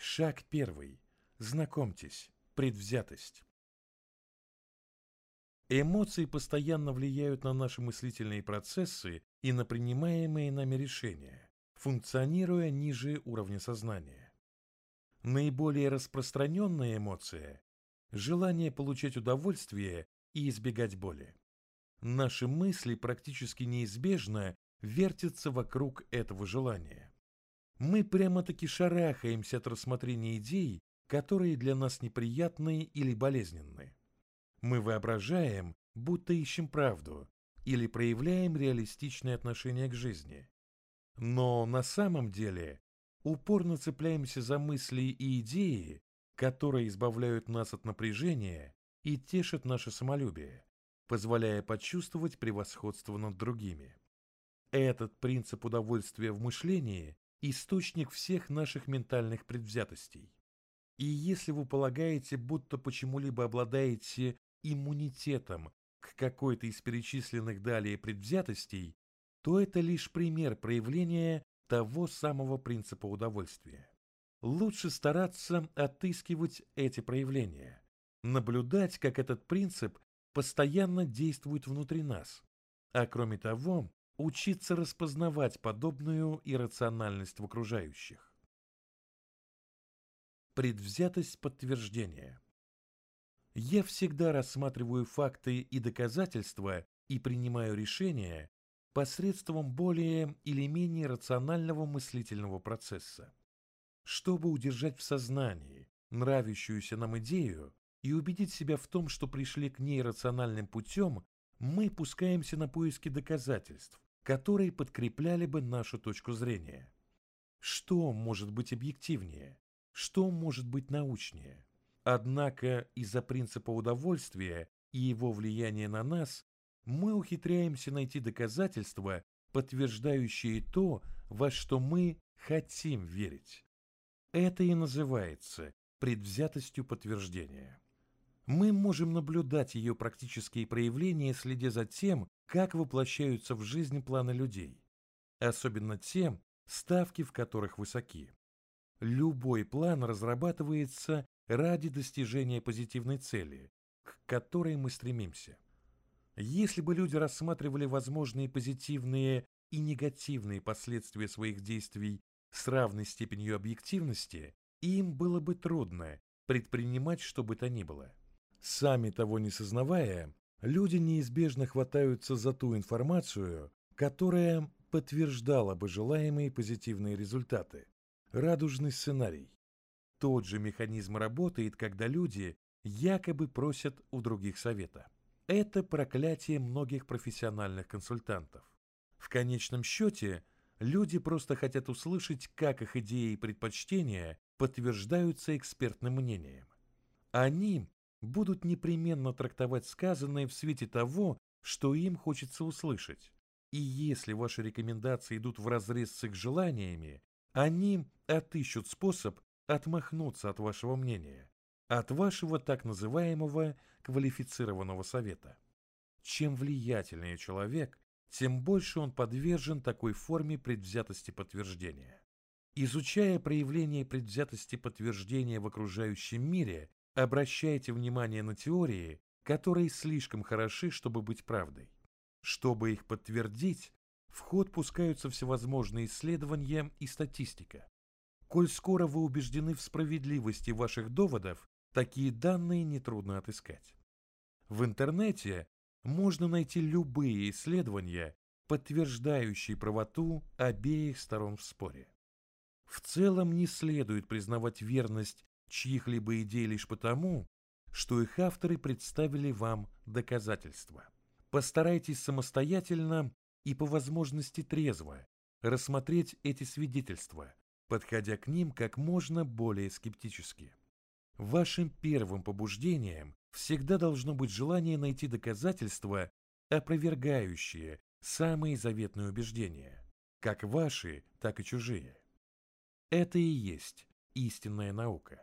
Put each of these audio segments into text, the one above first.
Шаг первый. Знакомьтесь, предвзятость. Эмоции постоянно влияют на наши мыслительные процессы и на принимаемые нами решения, функционируя ниже уровня сознания. Наиболее распространенная эмоция – желание получать удовольствие и избегать боли. Наши мысли практически неизбежно вертятся вокруг этого желания. Мы прямо-таки шарахаемся от рассмотрения идей, которые для нас неприятны или болезненны. Мы воображаем, будто ищем правду, или проявляем реалистичное отношение к жизни. Но на самом деле упорно цепляемся за мысли и идеи, которые избавляют нас от напряжения и тешат наше самолюбие, позволяя почувствовать превосходство над другими. Этот принцип удовольствия в мышлении – источник всех наших ментальных предвзятостей. И если вы полагаете, будто почему-либо обладаете иммунитетом к какой-то из перечисленных далее предвзятостей, то это лишь пример проявления того самого принципа удовольствия. Лучше стараться отыскивать эти проявления, наблюдать, как этот принцип постоянно действует внутри нас, а кроме того, учиться распознавать подобную иррациональность в окружающих. Предвзятость подтверждения. Я всегда рассматриваю факты и доказательства и принимаю решения посредством более или менее рационального мыслительного процесса. Чтобы удержать в сознании нравящуюся нам идею и убедить себя в том, что пришли к ней рациональным путем, мы пускаемся на поиски доказательств, которые подкрепляли бы нашу точку зрения. Что может быть объективнее? Что может быть научнее? Однако из-за принципа удовольствия и его влияния на нас мы ухитряемся найти доказательства, подтверждающие то, во что мы хотим верить. Это и называется предвзятостью подтверждения. Мы можем наблюдать ее практические проявления, следя за тем, как воплощаются в жизнь планы людей, особенно тем, ставки в которых высоки. Любой план разрабатывается ради достижения позитивной цели, к которой мы стремимся. Если бы люди рассматривали возможные позитивные и негативные последствия своих действий с равной степенью объективности, им было бы трудно предпринимать что бы то ни было. Сами того не сознавая, люди неизбежно хватаются за ту информацию, которая подтверждала бы желаемые позитивные результаты. Радужный сценарий. Тот же механизм работает, когда люди якобы просят у других совета. Это проклятие многих профессиональных консультантов. В конечном счете, люди просто хотят услышать, как их идеи и предпочтения подтверждаются экспертным мнением. Они будут непременно трактовать сказанное в свете того, что им хочется услышать. И если ваши рекомендации идут вразрез с их желаниями, они отыщут способ отмахнуться от вашего мнения, от вашего так называемого квалифицированного совета. Чем влиятельнее человек, тем больше он подвержен такой форме предвзятости подтверждения. Изучая проявление предвзятости подтверждения в окружающем мире, обращайте внимание на теории, которые слишком хороши, чтобы быть правдой. Чтобы их подтвердить, в ход пускаются всевозможные исследования и статистика. Коль скоро вы убеждены в справедливости ваших доводов, такие данные нетрудно отыскать. В интернете можно найти любые исследования, подтверждающие правоту обеих сторон в споре. В целом не следует признавать верность чьих-либо идей лишь потому, что их авторы представили вам доказательства. Постарайтесь самостоятельно и по возможности трезво рассмотреть эти свидетельства, подходя к ним как можно более скептически. Вашим первым побуждением всегда должно быть желание найти доказательства, опровергающие самые заветные убеждения, как ваши, так и чужие. Это и есть истинная наука.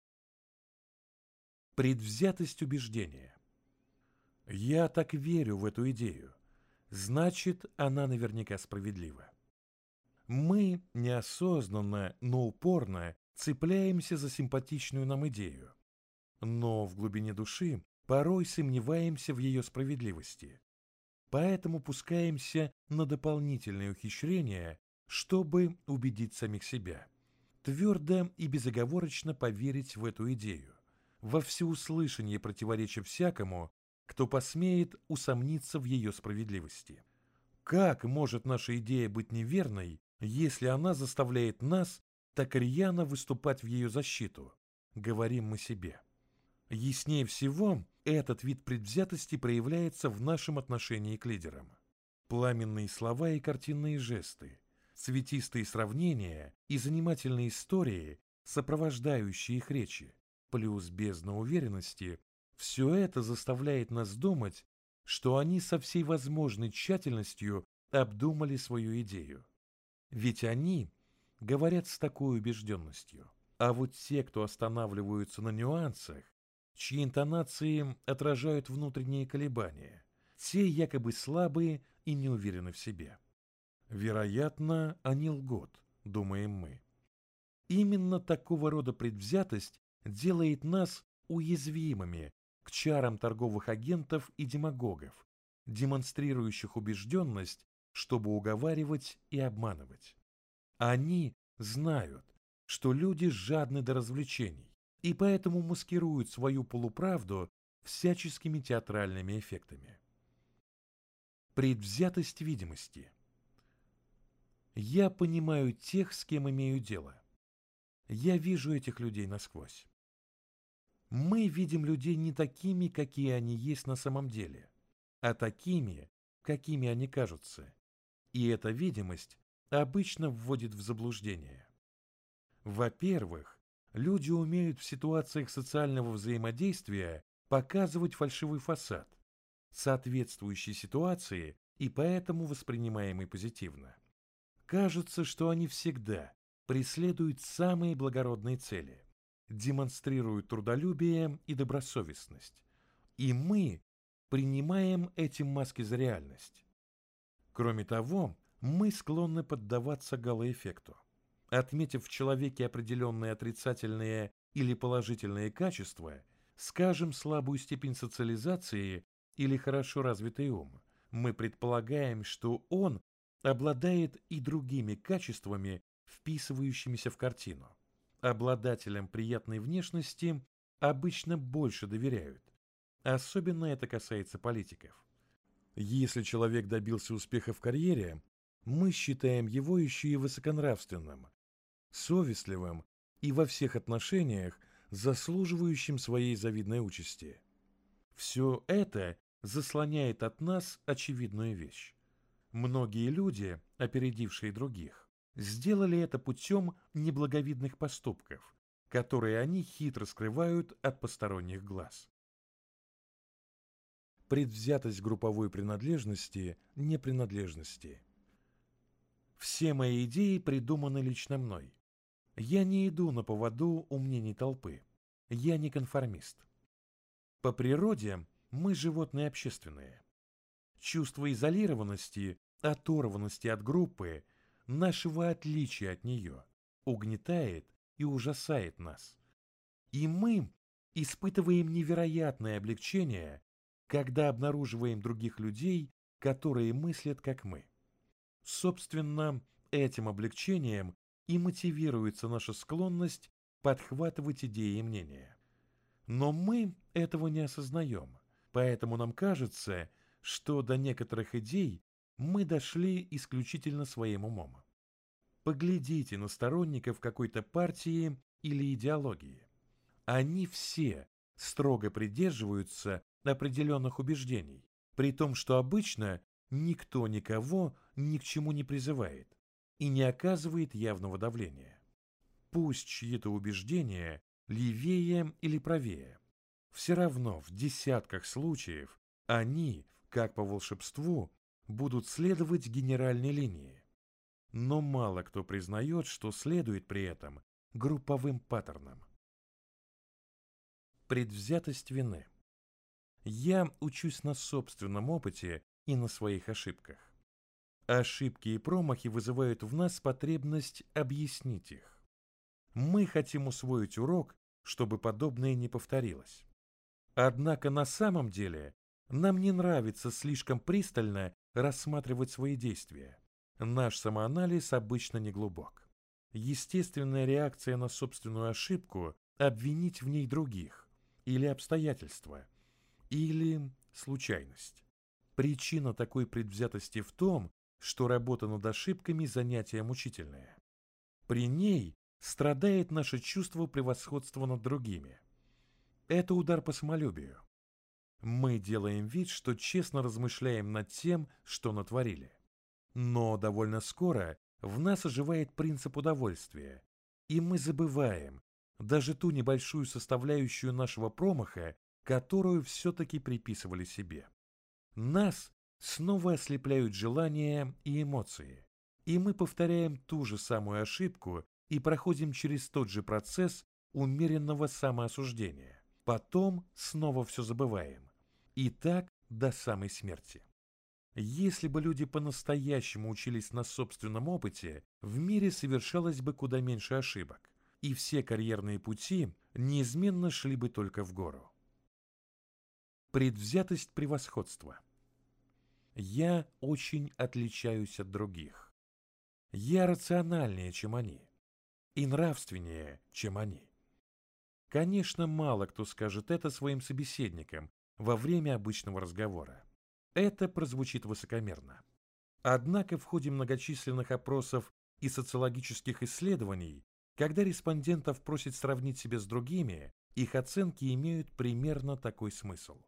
Предвзятость убеждения. Я так верю в эту идею, значит, она наверняка справедлива. Мы неосознанно, но упорно цепляемся за симпатичную нам идею, но в глубине души порой сомневаемся в ее справедливости. Поэтому пускаемся на дополнительные ухищрения, чтобы убедить самих себя. Твердо и безоговорочно поверить в эту идею, во всеуслышание противоречия всякому, кто посмеет усомниться в ее справедливости. Как может наша идея быть неверной, если она заставляет нас так рьяно выступать в ее защиту, говорим мы себе. Яснее всего, этот вид предвзятости проявляется в нашем отношении к лидерам. Пламенные слова и картинные жесты, цветистые сравнения и занимательные истории, сопровождающие их речи, плюс бездна уверенности, все это заставляет нас думать, что они со всей возможной тщательностью обдумали свою идею. Ведь они говорят с такой убежденностью. А вот те, кто останавливаются на нюансах, чьи интонации отражают внутренние колебания, те якобы слабые и не уверены в себе. Вероятно, они лгут, думаем мы. Именно такого рода предвзятость делает нас уязвимыми к чарам торговых агентов и демагогов, демонстрирующих убежденность, чтобы уговаривать и обманывать. Они знают, что люди жадны до развлечений, и поэтому маскируют свою полуправду всяческими театральными эффектами. Предвзятость видимости. Я понимаю тех, с кем имею дело. Я вижу этих людей насквозь. Мы видим людей не такими, какие они есть на самом деле, а такими, какими они кажутся. И эта видимость обычно вводит в заблуждение. Во-первых, люди умеют в ситуациях социального взаимодействия показывать фальшивый фасад, соответствующий ситуации и поэтому воспринимаемый позитивно. Кажется, что они всегда преследуют самые благородные цели, демонстрируют трудолюбие и добросовестность, и мы принимаем эти маски за реальность. Кроме того, мы склонны поддаваться галоэффекту. Отметив в человеке определенные отрицательные или положительные качества, скажем, слабую степень социализации или хорошо развитый ум, мы предполагаем, что он обладает и другими качествами, вписывающимися в картину. Обладателям приятной внешности обычно больше доверяют. Особенно это касается политиков. Если человек добился успеха в карьере, мы считаем его еще и высоконравственным, совестливым и во всех отношениях заслуживающим своей завидной участи. Все это заслоняет от нас очевидную вещь. Многие люди, опередившие других, сделали это путем неблаговидных поступков, которые они хитро скрывают от посторонних глаз. Предвзятость групповой принадлежности, непринадлежности. Все мои идеи придуманы лично мной. Я не иду на поводу у мнений толпы. Я не конформист. По природе мы животные общественные. Чувство изолированности, оторванности от группы, нашего отличия от нее, угнетает и ужасает нас. И мы испытываем невероятное облегчение, когда обнаруживаем других людей, которые мыслят как мы. Собственно, этим облегчением и мотивируется наша склонность подхватывать идеи и мнения. Но мы этого не осознаем, поэтому нам кажется, что до некоторых идей мы дошли исключительно своим умом. Поглядите на сторонников какой-то партии или идеологии. Они все строго придерживаются определенных убеждений, при том, что обычно никто никого ни к чему не призывает и не оказывает явного давления. Пусть чьи-то убеждения левее или правее, все равно в десятках случаев они, как по волшебству, будут следовать генеральной линии. Но мало кто признает, что следует при этом групповым паттернам. Предвзятость вины. Я учусь на собственном опыте и на своих ошибках. Ошибки и промахи вызывают в нас потребность объяснить их. Мы хотим усвоить урок, чтобы подобное не повторилось. Однако на самом деле нам не нравится слишком пристально рассматривать свои действия. Наш самоанализ обычно не глубок. Естественная реакция на собственную ошибку – обвинить в ней других, или обстоятельства, или случайность. Причина такой предвзятости в том, что работа над ошибками – занятие мучительное. При ней страдает наше чувство превосходства над другими. Это удар по самолюбию. Мы делаем вид, что честно размышляем над тем, что натворили. Но довольно скоро в нас оживает принцип удовольствия, и мы забываем даже ту небольшую составляющую нашего промаха, которую все-таки приписывали себе. Нас снова ослепляют желания и эмоции, и мы повторяем ту же самую ошибку и проходим через тот же процесс умеренного самоосуждения. Потом снова все забываем. И так до самой смерти. Если бы люди по-настоящему учились на собственном опыте, в мире совершалось бы куда меньше ошибок, и все карьерные пути неизменно шли бы только в гору. Предвзятость превосходства. Я очень отличаюсь от других. Я рациональнее, чем они, и нравственнее, чем они. Конечно, мало кто скажет это своим собеседникам во время обычного разговора. Это прозвучит высокомерно. Однако в ходе многочисленных опросов и социологических исследований, когда респондентов просят сравнить себя с другими, их оценки имеют примерно такой смысл.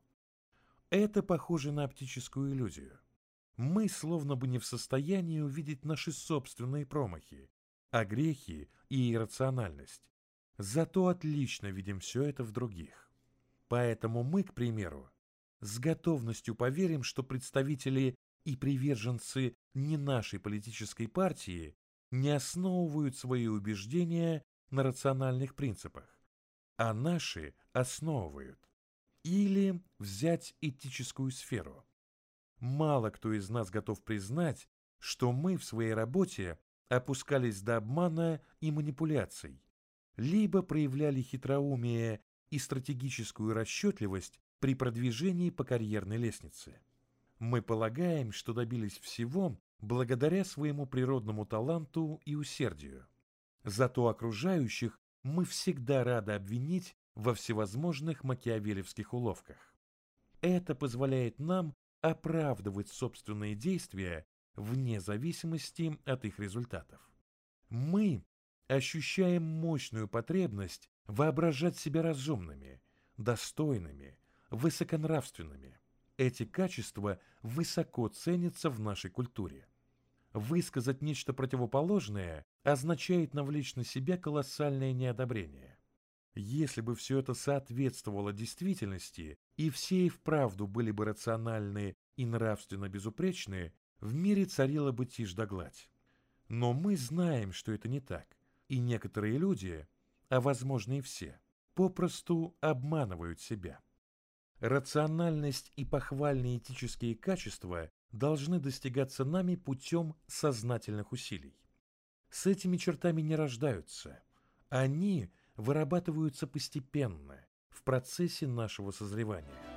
Это похоже на оптическую иллюзию. Мы словно бы не в состоянии увидеть наши собственные промахи, огрехи и иррациональность. Зато отлично видим все это в других. Поэтому мы, к примеру, с готовностью поверим, что представители и приверженцы не нашей политической партии не основывают свои убеждения на рациональных принципах, а наши основывают. Или взять этическую сферу. Мало кто из нас готов признать, что мы в своей работе опускались до обмана и манипуляций, либо проявляли хитроумие и стратегическую расчетливость при продвижении по карьерной лестнице. Мы полагаем, что добились всего благодаря своему природному таланту и усердию. Зато окружающих мы всегда рады обвинить во всевозможных макиавеллевских уловках. Это позволяет нам оправдывать собственные действия вне зависимости от их результатов. Мы ощущаем мощную потребность воображать себя разумными, достойными, высоконравственными. Эти качества высоко ценятся в нашей культуре. Высказать нечто противоположное означает навлечь на себя колоссальное неодобрение. Если бы все это соответствовало действительности, и все и вправду были бы рациональны и нравственно безупречны, в мире царила бы тишь да гладь. Но мы знаем, что это не так, и некоторые люди, а возможно и все, попросту обманывают себя. Рациональность и похвальные этические качества должны достигаться нами путем сознательных усилий. С этими чертами не рождаются. Они вырабатываются постепенно, в процессе нашего созревания.